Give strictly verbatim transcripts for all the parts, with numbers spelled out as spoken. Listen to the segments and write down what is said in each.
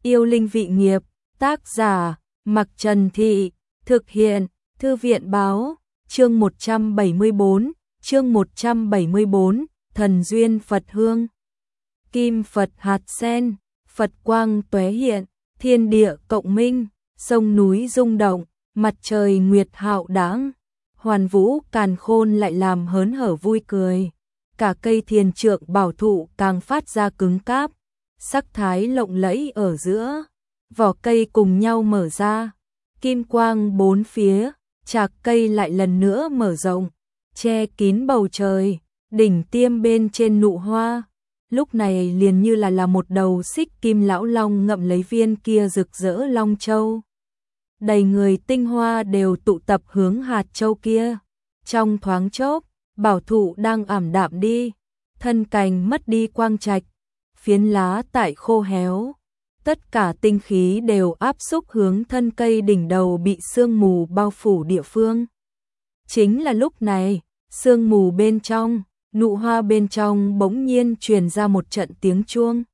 Yêu linh vị nghiệp, tác giả, Mặc Trần Thị, thực hiện, Thư viện báo, chương một trăm bảy mươi bốn, chương một trăm bảy mươi bốn, Thần duyên Phật hương. Kim Phật hạt sen, Phật quang tóe hiện, thiên địa cộng minh, sông núi rung động, mặt trời nguyệt hạo đãng, hoàn vũ càn khôn lại làm hớn hở vui cười. Cả cây thiền trượng bảo thụ càng phát ra cứng cáp, sắc thái lộng lẫy ở giữa, vỏ cây cùng nhau mở ra, kim quang bốn phía, trạc cây lại lần nữa mở rộng, che kín bầu trời, đỉnh tiêm bên trên nụ hoa, lúc này liền như là là một đầu xích kim lão long ngậm lấy viên kia rực rỡ long châu. Đầy người tinh hoa đều tụ tập hướng hạt châu kia, trong thoáng chốc, bảo thụ đang ảm đạm đi, thân cành mất đi quang trạch, phiến lá tại khô héo, tất cả tinh khí đều áp xúc hướng thân cây đỉnh đầu bị sương mù bao phủ địa phương. Chính là lúc này, sương mù bên trong, nụ hoa bên trong bỗng nhiên truyền ra một trận tiếng chuông.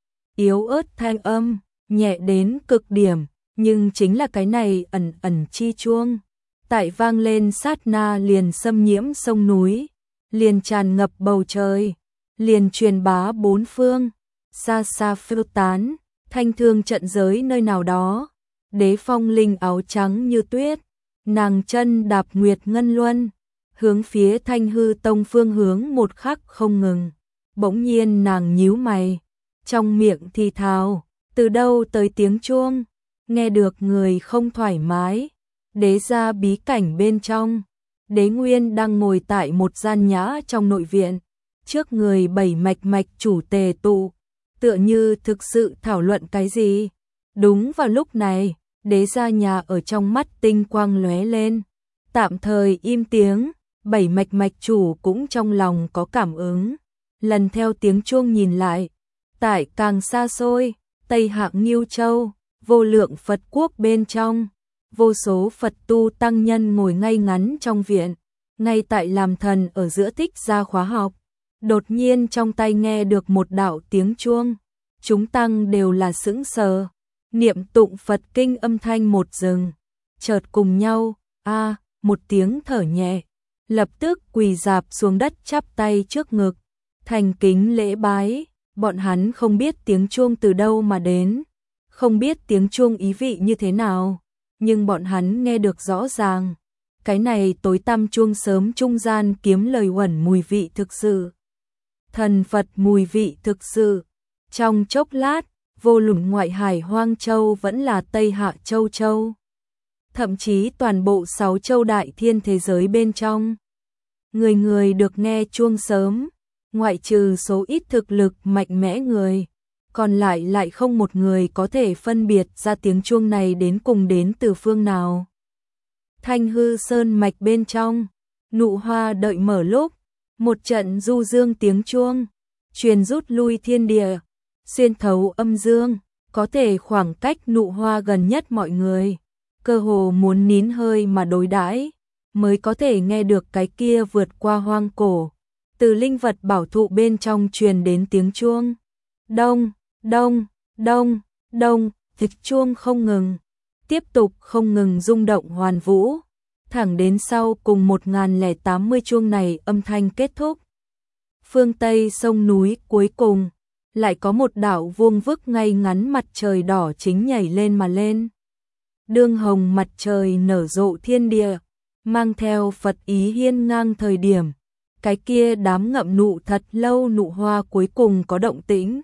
Yếu ớt thanh âm, nhẹ đến cực điểm, nhưng chính là cái này ẩn ẩn chi chuông. Tại vang lên sát na liền xâm nhiễm sông núi, liền tràn ngập bầu trời, liền truyền bá bốn phương, xa xa phiêu tán, thanh thương trận giới nơi nào đó. Đế Phong Linh áo trắng như tuyết, nàng chân đạp nguyệt ngân luân, hướng phía Thanh Hư Tông phương hướng một khắc không ngừng. Bỗng nhiên nàng nhíu mày, trong miệng thì thào, từ đâu tới tiếng chuông, nghe được người không thoải mái. Đế gia bí cảnh bên trong, Đế Nguyên đang ngồi tại một gian nhã trong nội viện, trước người bảy mạch mạch chủ tề tụ, tựa như thực sự thảo luận cái gì. Đúng vào lúc này, Đế gia nhà ở trong mắt tinh quang lóe lên, tạm thời im tiếng, bảy mạch mạch chủ cũng trong lòng có cảm ứng, lần theo tiếng chuông nhìn lại, tại càng xa xôi, Tây Hạng Nghiêu Châu, vô lượng Phật quốc bên trong, vô số Phật tu tăng nhân ngồi ngay ngắn trong viện, ngay tại làm thần ở giữa thích ra khóa học. Đột nhiên trong tay nghe được một đạo tiếng chuông, chúng tăng đều là sững sờ, niệm tụng Phật kinh âm thanh một dừng, chợt cùng nhau, a một tiếng thở nhẹ, lập tức quỳ rạp xuống đất chắp tay trước ngực, thành kính lễ bái. Bọn hắn không biết tiếng chuông từ đâu mà đến, không biết tiếng chuông ý vị như thế nào, nhưng bọn hắn nghe được rõ ràng, cái này tối tăm chuông sớm trung gian kiếm lời uẩn mùi vị thực sự. Thần Phật mùi vị thực sự. Trong chốc lát, vô luận ngoại hải Hoang Châu vẫn là Tây Hạ Châu Châu, thậm chí toàn bộ sáu châu đại thiên thế giới bên trong, người người được nghe chuông sớm, ngoại trừ số ít thực lực mạnh mẽ người, còn lại lại không một người có thể phân biệt ra tiếng chuông này đến cùng đến từ phương nào. Thanh Hư Sơn mạch bên trong, nụ hoa đợi mở lúc, một trận du dương tiếng chuông, truyền rút lui thiên địa, xuyên thấu âm dương, có thể khoảng cách nụ hoa gần nhất mọi người, cơ hồ muốn nín hơi mà đối đãi, mới có thể nghe được cái kia vượt qua hoang cổ, từ linh vật bảo thụ bên trong truyền đến tiếng chuông. Đông, đông, đông, đông, thịch chuông không ngừng, tiếp tục không ngừng rung động hoàn vũ, thẳng đến sau cùng một nghìn lẻ tám mươi chuông này âm thanh kết thúc. Phương Tây sông núi cuối cùng, lại có một đạo vuông vức ngay ngắn mặt trời đỏ chính nhảy lên mà lên. Đương hồng mặt trời nở rộ thiên địa, mang theo Phật ý hiên ngang thời điểm, cái kia đám ngậm nụ thật lâu nụ hoa cuối cùng có động tĩnh.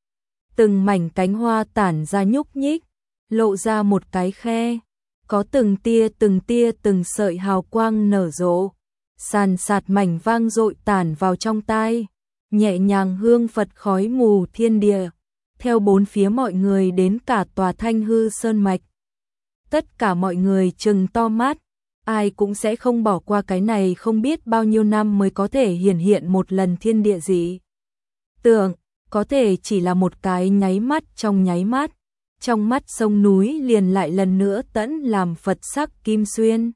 Từng mảnh cánh hoa tản ra nhúc nhích, lộ ra một cái khe, có từng tia từng tia từng sợi hào quang nở rộ, sàn sạt mảnh vang dội tản vào trong tai, nhẹ nhàng hương Phật khói mù thiên địa, theo bốn phía mọi người đến cả tòa Thanh Hư Sơn mạch. Tất cả mọi người trừng to mắt, ai cũng sẽ không bỏ qua cái này không biết bao nhiêu năm mới có thể hiển hiện một lần thiên địa dị tượng, có thể chỉ là một cái nháy mắt trong nháy mắt, trong mắt sông núi liền lại lần nữa tẫn làm Phật sắc kim xuyên.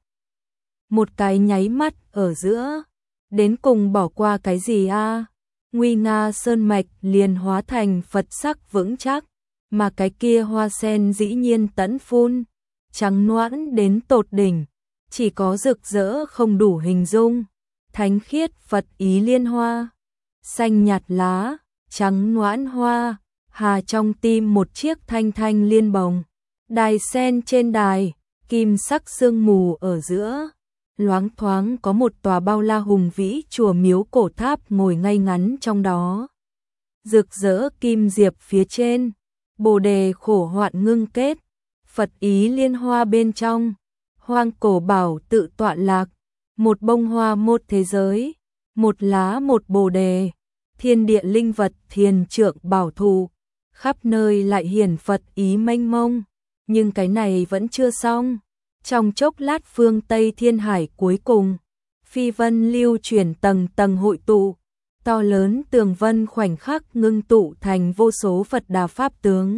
Một cái nháy mắt ở giữa, đến cùng bỏ qua cái gì a? Nguy nga sơn mạch liền hóa thành Phật sắc vững chắc, mà cái kia hoa sen dĩ nhiên tẫn phun, trắng noãn đến tột đỉnh, chỉ có rực rỡ không đủ hình dung, thánh khiết Phật ý liên hoa, xanh nhạt lá, trắng noãn hoa, hà trong tim một chiếc thanh thanh liên bồng, đài sen trên đài, kim sắc sương mù ở giữa, loáng thoáng có một tòa bao la hùng vĩ chùa miếu cổ tháp ngồi ngay ngắn trong đó. Rực rỡ kim diệp phía trên, bồ đề khổ hoạn ngưng kết, Phật ý liên hoa bên trong, hoang cổ bảo tự tọa lạc, một bông hoa một thế giới, một lá một bồ đề, thiên địa linh vật thiền trượng bảo thụ, khắp nơi lại hiển Phật ý mênh mông, nhưng cái này vẫn chưa xong. Trong chốc lát phương Tây Thiên Hải cuối cùng, phi vân lưu chuyển tầng tầng hội tụ, to lớn tường vân khoảnh khắc ngưng tụ thành vô số Phật Đà Pháp tướng.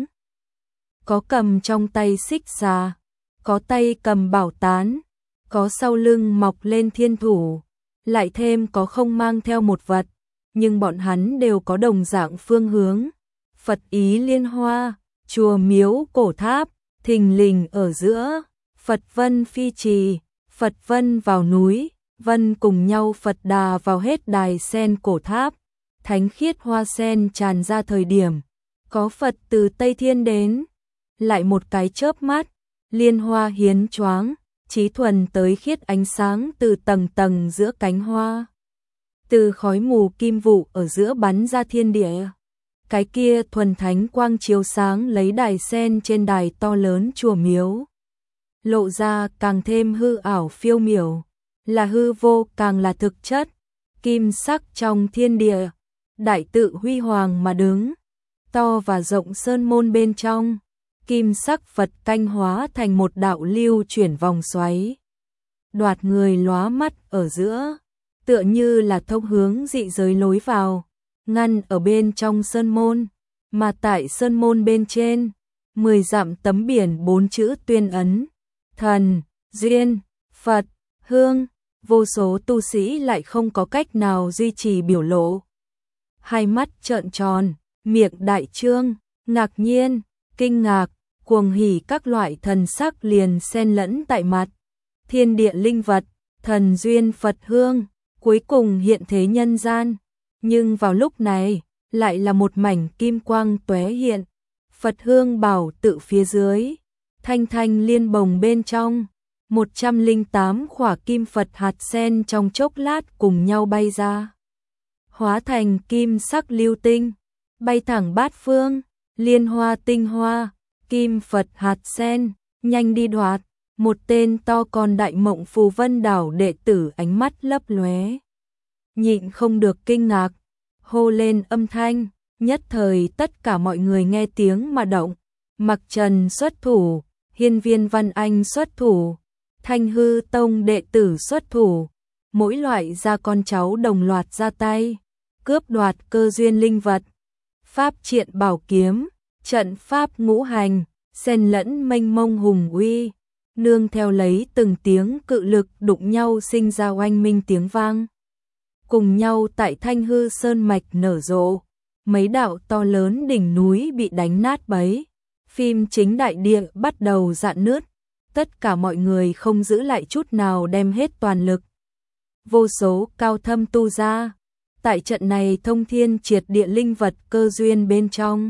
Có cầm trong tay xích xà, có tay cầm bảo tán, có sau lưng mọc lên thiên thủ, lại thêm có không mang theo một vật, nhưng bọn hắn đều có đồng dạng phương hướng. Phật ý liên hoa, chùa miếu cổ tháp, thình lình ở giữa, Phật vân phi trì, Phật vân vào núi, vân cùng nhau Phật Đà vào hết đài sen cổ tháp, thánh khiết hoa sen tràn ra thời điểm, có Phật từ Tây Thiên đến, lại một cái chớp mắt, liên hoa hiến choáng, trí thuần tới khiết ánh sáng từ tầng tầng giữa cánh hoa, từ khói mù kim vụ ở giữa bắn ra thiên địa. Cái kia thuần thánh quang chiếu sáng lấy đài sen trên đài to lớn chùa miếu, lộ ra càng thêm hư ảo phiêu miểu, là hư vô càng là thực chất, kim sắc trong thiên địa, đại tự huy hoàng mà đứng, to và rộng sơn môn bên trong, kim sắc Phật canh hóa thành một đạo lưu chuyển vòng xoáy, đoạt người lóa mắt ở giữa, tựa như là thông hướng dị giới lối vào, ngăn ở bên trong sơn môn, mà tại sơn môn bên trên, mười dặm tấm biển bốn chữ tuyên ấn, thần, duyên, Phật, hương, vô số tu sĩ lại không có cách nào duy trì biểu lộ. Hai mắt trợn tròn, miệng đại trương, ngạc nhiên, kinh ngạc, cuồng hỉ các loại thần sắc liền xen lẫn tại mặt. Thiên địa linh vật, thần duyên Phật hương, cuối cùng hiện thế nhân gian. Nhưng vào lúc này, lại là một mảnh kim quang tóe hiện. Phật hương bảo tự phía dưới, thanh thanh liên bồng bên trong, một trăm lẻ tám khỏa kim Phật hạt sen trong chốc lát cùng nhau bay ra. Hóa thành kim sắc lưu tinh, bay thẳng bát phương, liên hoa tinh hoa, kim Phật hạt sen, nhanh đi đoạt. Một tên to con Đại Mộng Phù Vân Đảo đệ tử ánh mắt lấp lóe, nhịn không được kinh ngạc, hô lên âm thanh, nhất thời tất cả mọi người nghe tiếng mà động. Mặc Trần xuất thủ, Hiên Viên Văn Anh xuất thủ, Thanh Hư Tông đệ tử xuất thủ, mỗi loại gia con cháu đồng loạt ra tay, cướp đoạt cơ duyên linh vật, pháp triện bảo kiếm, trận pháp ngũ hành, xen lẫn mênh mông hùng uy, nương theo lấy từng tiếng cự lực đụng nhau sinh ra oanh minh tiếng vang. Cùng nhau tại Thanh Hư Sơn mạch nở rộ, mấy đạo to lớn đỉnh núi bị đánh nát bấy, phim chính đại địa bắt đầu rạn nứt, tất cả mọi người không giữ lại chút nào đem hết toàn lực. Vô số cao thâm tu ra, tại trận này thông thiên triệt địa linh vật cơ duyên bên trong.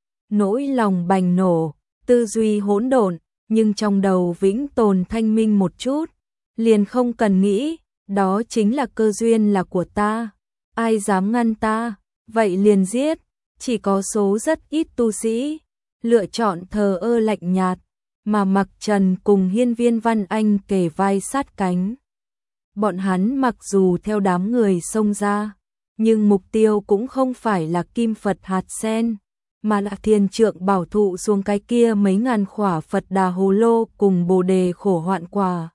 Nỗi lòng bành nổ, tư duy hỗn độn, nhưng trong đầu vĩnh tồn thanh minh một chút, liền không cần nghĩ, đó chính là cơ duyên là của ta, ai dám ngăn ta, vậy liền giết, chỉ có số rất ít tu sĩ, lựa chọn thờ ơ lạnh nhạt, mà Mặc Trần cùng Hiên Viên Văn Anh kề vai sát cánh. Bọn hắn mặc dù theo đám người xông ra, nhưng mục tiêu cũng không phải là kim Phật hạt sen, mà là thiên trượng bảo thụ xuống cái kia mấy ngàn khỏa Phật Đà hồ lô cùng bồ đề khổ hoạn quả.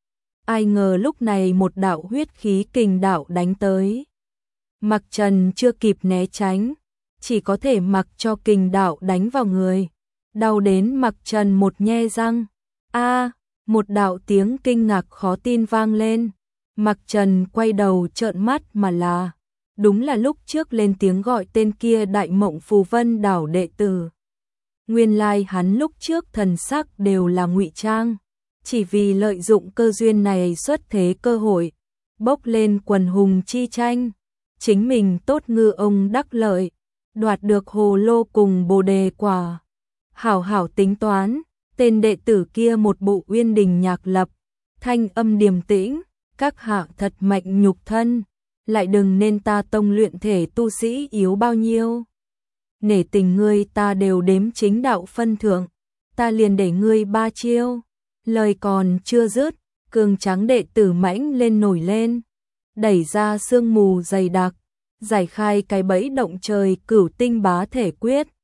Ai ngờ lúc này một đạo huyết khí kình đạo đánh tới. Mặc Trần chưa kịp né tránh, chỉ có thể mặc cho kình đạo đánh vào người. Đau đến Mặc Trần một nhe răng. A, một đạo tiếng kinh ngạc khó tin vang lên. Mặc Trần quay đầu trợn mắt mà là, đúng là lúc trước lên tiếng gọi tên kia Đại Mộng Phù Vân Đảo đệ tử. Nguyên lai hắn lúc trước thần sắc đều là ngụy trang, chỉ vì lợi dụng cơ duyên này xuất thế cơ hội, bốc lên quần hùng chi tranh, chính mình tốt ngư ông đắc lợi, đoạt được hồ lô cùng bồ đề quả. Hảo hảo tính toán, tên đệ tử kia một bộ uyên đình nhạc lập, thanh âm điềm tĩnh, các hạ thật mạnh nhục thân, lại đừng nên ta tông luyện thể tu sĩ yếu bao nhiêu. Nể tình ngươi ta đều đếm chính đạo phân thượng, ta liền để ngươi ba chiêu. Lời còn chưa dứt, cường trắng đệ tử mãnh lên nổi lên, đẩy ra sương mù dày đặc, giải khai cái bẫy động trời cửu tinh bá thể quyết,